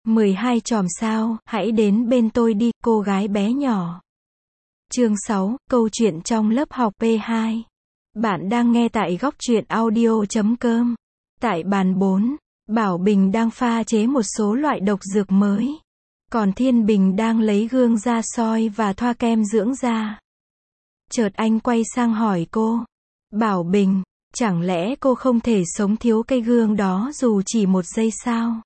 12 chòm sao, hãy đến bên tôi đi, cô gái bé nhỏ. Chương 6, câu chuyện trong lớp học P2. Bạn đang nghe tại góc truyện audio.com. Tại bàn 4, Bảo Bình đang pha chế một số loại độc dược mới. Còn Thiên Bình đang lấy gương ra soi và thoa kem dưỡng da. Chợt anh quay sang hỏi cô. Bảo Bình, chẳng lẽ cô không thể sống thiếu cây gương đó dù chỉ một giây sao?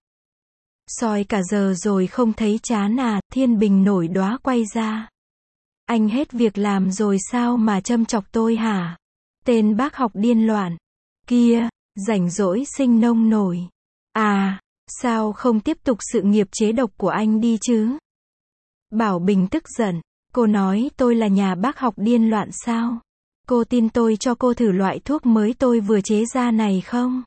Soi cả giờ rồi không thấy chán à? Thiên Bình nổi đoá quay ra. Anh hết việc làm rồi sao mà châm chọc tôi hả? Tên bác học điên loạn kia, rảnh rỗi sinh nông nổi. À, sao không tiếp tục sự nghiệp chế độc của anh đi chứ? Bảo Bình tức giận. Cô nói tôi là nhà bác học điên loạn sao? Cô tin tôi cho cô thử loại thuốc mới tôi vừa chế ra này không?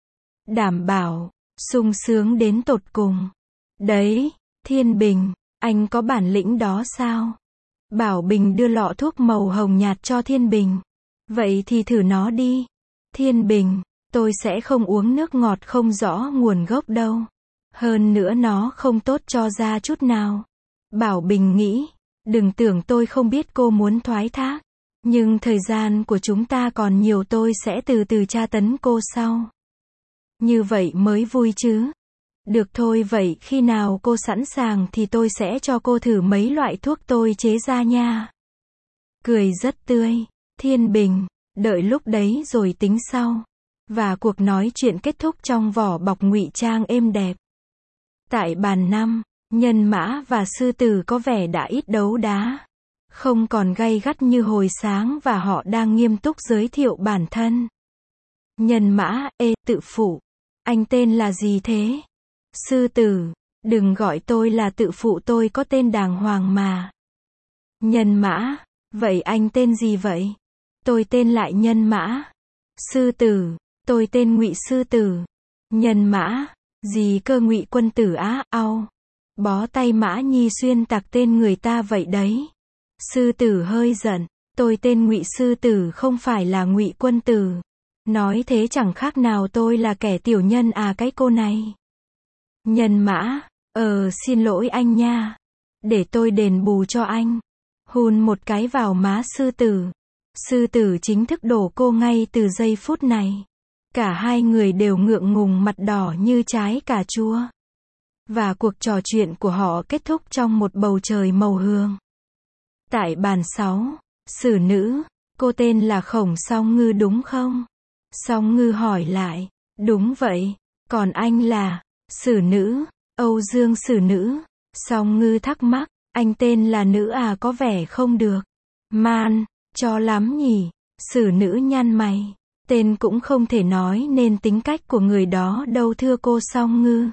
Đảm bảo, sung sướng đến tột cùng. Đấy, Thiên Bình, anh có bản lĩnh đó sao? Bảo Bình đưa lọ thuốc màu hồng nhạt cho Thiên Bình. Vậy thì thử nó đi. Thiên Bình, tôi sẽ không uống nước ngọt không rõ nguồn gốc đâu. Hơn nữa nó không tốt cho da chút nào. Bảo Bình nghĩ, đừng tưởng tôi không biết cô muốn thoái thác. Nhưng thời gian của chúng ta còn nhiều, tôi sẽ từ từ tra tấn cô sau. Như vậy mới vui chứ. Được thôi, vậy khi nào cô sẵn sàng thì tôi sẽ cho cô thử mấy loại thuốc tôi chế ra nha. Cười rất tươi. Thiên Bình, đợi lúc đấy rồi tính sau. Và cuộc nói chuyện kết thúc trong vỏ bọc ngụy trang êm đẹp. Tại bàn 5, Nhân Mã và Sư Tử có vẻ đã ít đấu đá. Không còn gay gắt như hồi sáng và họ đang nghiêm túc giới thiệu bản thân. Nhân Mã, tự phụ. Anh tên là gì thế? Sư Tử, đừng gọi tôi là tự phụ, tôi có tên đàng hoàng mà. Nhân Mã, vậy anh tên gì vậy? Tôi tên lại Nhân Mã. Sư Tử, tôi tên Ngụy Sư Tử. Nhân Mã, gì cơ? Ngụy Quân Tử á? Au, bó tay Mã Nhi xuyên tạc tên người ta vậy đấy. Sư Tử hơi giận. Tôi tên Ngụy Sư Tử, không phải là Ngụy Quân Tử. Nói thế chẳng khác nào tôi là kẻ tiểu nhân à cái cô này. Nhân Mã, xin lỗi anh nha. Để tôi đền bù cho anh. Hôn một cái vào má Sư Tử. Sư Tử chính thức đổ cô ngay từ giây phút này. Cả hai người đều ngượng ngùng, mặt đỏ như trái cà chua. Và cuộc trò chuyện của họ kết thúc trong một bầu trời màu hương. Tại bàn 6, Sử Nữ, cô tên là Khổng Song Ngư đúng không? Song Ngư hỏi lại. Đúng vậy. Còn anh là? Sử Nữ, Âu Dương Sử Nữ. Song Ngư thắc mắc. Anh tên là Nữ à? Có vẻ không được man cho lắm nhỉ? Sử Nữ nhăn mày. Tên cũng không thể nói nên tính cách của người đó đâu thưa cô Song Ngư.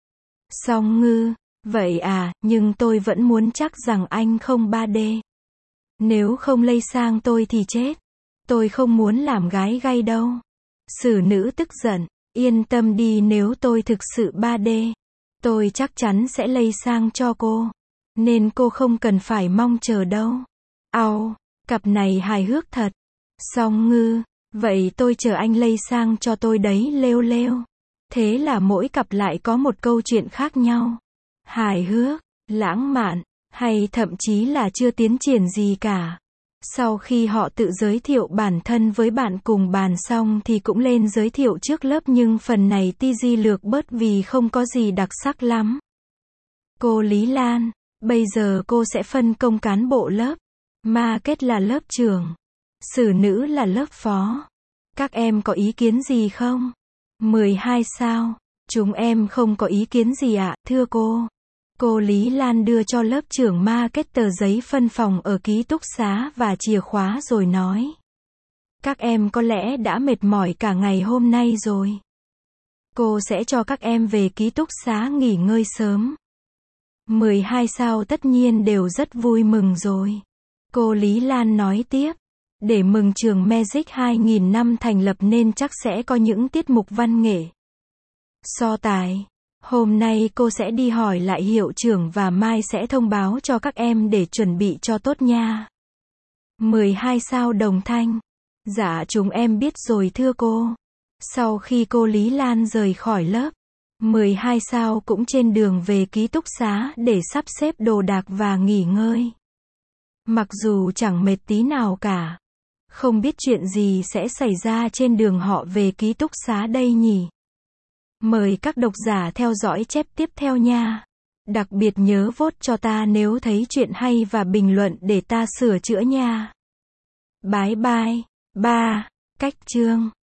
Song Ngư, vậy à, nhưng tôi vẫn muốn chắc rằng anh không 3D. Nếu không lây sang tôi thì chết. Tôi không muốn làm gái gay đâu. Sử Nữ tức giận. Yên tâm đi, nếu tôi thực sự 3D, tôi chắc chắn sẽ lây sang cho cô. Nên cô không cần phải mong chờ đâu. Au, cặp này hài hước thật. Song Ngư, vậy tôi chờ anh lây sang cho tôi đấy. Lêu lêu. Thế là mỗi cặp lại có một câu chuyện khác nhau. Hài hước, lãng mạn, hay thậm chí là chưa tiến triển gì cả. Sau khi họ tự giới thiệu bản thân với bạn cùng bàn xong thì cũng lên giới thiệu trước lớp, nhưng phần này ti di lược bớt vì không có gì đặc sắc lắm. Cô Lý Lan, bây giờ cô sẽ phân công cán bộ lớp. Market là lớp trưởng. Sử Nữ là lớp phó. Các em có ý kiến gì không? 12 sao? Chúng em không có ý kiến gì ạ, thưa cô. Cô Lý Lan đưa cho lớp trưởng Market tờ giấy phân phòng ở ký túc xá và chìa khóa rồi nói. Các em có lẽ đã mệt mỏi cả ngày hôm nay rồi. Cô sẽ cho các em về ký túc xá nghỉ ngơi sớm. 12 sao tất nhiên đều rất vui mừng rồi. Cô Lý Lan nói tiếp. Để mừng trường Magic 2000 năm thành lập nên chắc sẽ có những tiết mục văn nghệ. So tài. Hôm nay cô sẽ đi hỏi lại hiệu trưởng và mai sẽ thông báo cho các em để chuẩn bị cho tốt nha. 12 sao đồng thanh. Dạ chúng em biết rồi thưa cô. Sau khi cô Lý Lan rời khỏi lớp, 12 sao cũng trên đường về ký túc xá để sắp xếp đồ đạc và nghỉ ngơi. Mặc dù chẳng mệt tí nào cả. Không biết chuyện gì sẽ xảy ra trên đường họ về ký túc xá đây nhỉ? Mời các độc giả theo dõi chép tiếp theo nha. Đặc biệt nhớ vote cho ta nếu thấy chuyện hay và bình luận để ta sửa chữa nha. Bye bye. 3. Cách chương